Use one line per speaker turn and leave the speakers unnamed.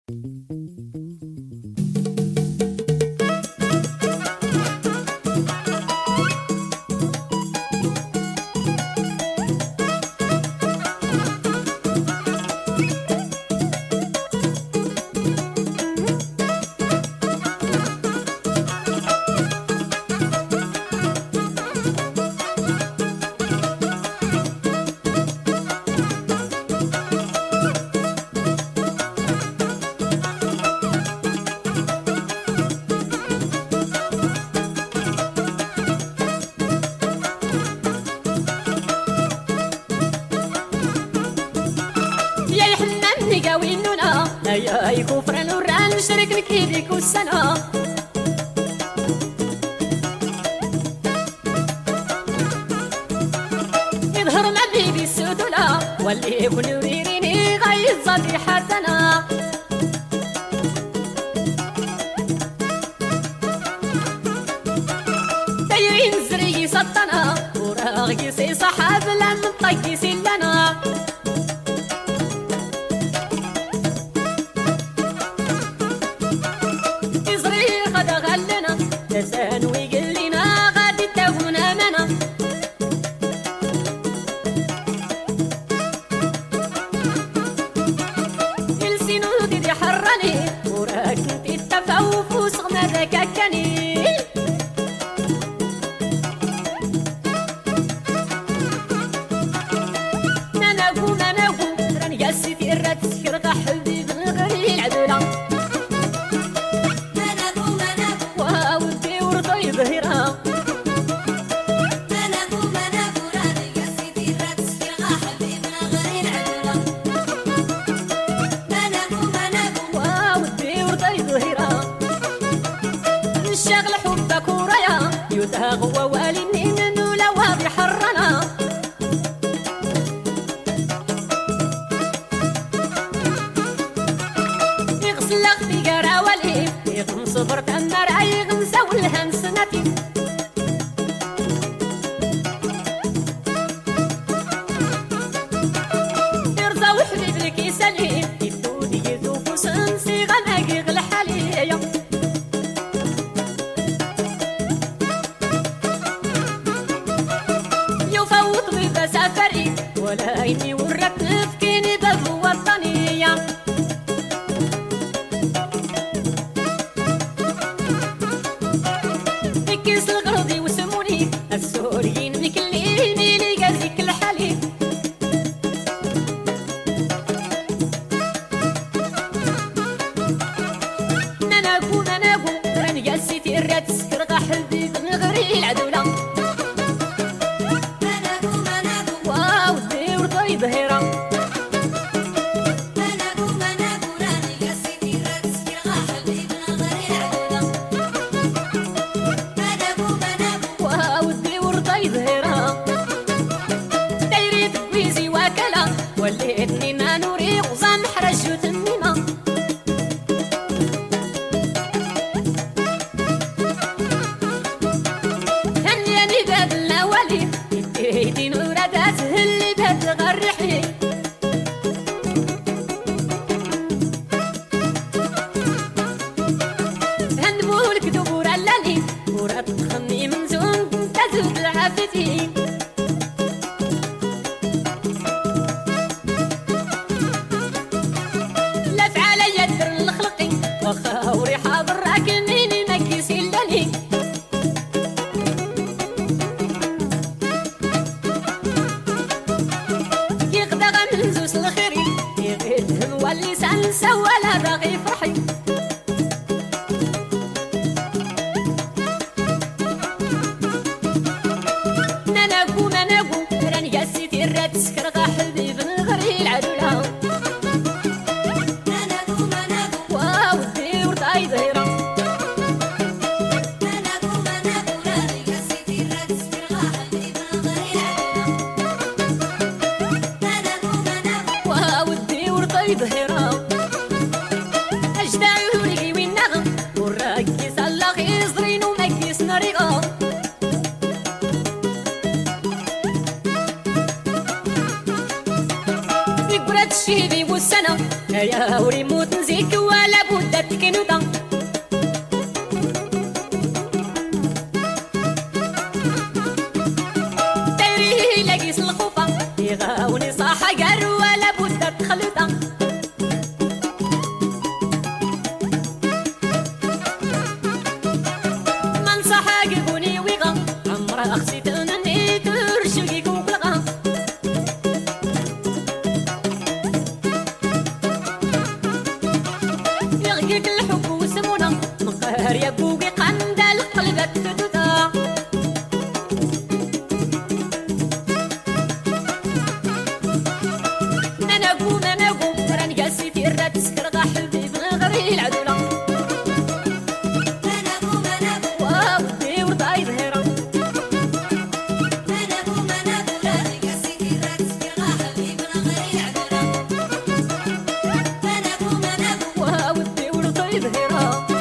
يا كفر نوران شرك لك ايديك والسنة يظهر ما بيبي السدولة واللي يكون يريني غايز ظبي حتنا دايرين زري سطنا وراغي سي صحاب لم طيسي لنا لسان ويقول لنا غادي تكون أمانة يلسينو ديدي حراني وراك انتي التفاوف وصغنا ذاك كاني ناناكو راني قاسيتي الرات سكرقا حبيب نغري العدولة ظهيرها
مناكو راني قاسيتي الرات سكرقا حبيبنا غير العدولة مناكو
ودي ورضي ظهيرها الشغل حبك ورايا يداغ ووالي نولا وابي حرنا يغسل لغتي قراولي يغم صبرت النار يغم سولها نسنتي يرضى وحبيب لك يسالي يدودي يذوب وسنسي غناقي غل حالي يفوت ضيف سفري ولا إني ورت نفكيني باب وطنية كيس الغرضي وسموني السوريين مكليني لي قازيك الحليب ناناكو راني قاسيتي الرات سكرقا حبيب نغري العدولة
مناكو
ودي ورضي ظهيرة
راني قاسيتي الرات سكرقا حبيبنا غير العدولة
ودي ورضي ظهيرها دايري تبيزي واكلا وليتني نانوري غزان حرج وتنينا هنياني باب الأولي يديتي نورا تسهل باب غرحي هنبولك دبور اللالي ورا تخني من زون تزود العافتي لف عليا الدر الخلقي وخا وريحة ضراك مني مكيسي اللالي يغدغ من زوس الخيري يغدهم واللسان سوالا باغي فرحي مناكو راني قاسيتي الرات سكرقا حبيب نغري العدولة
مناكو
ودي ورضي ظهيرة
راني قاسيتي الرات سكرقا حبيبنا غير العدولة
ودي ورضي ظهيرة بهرة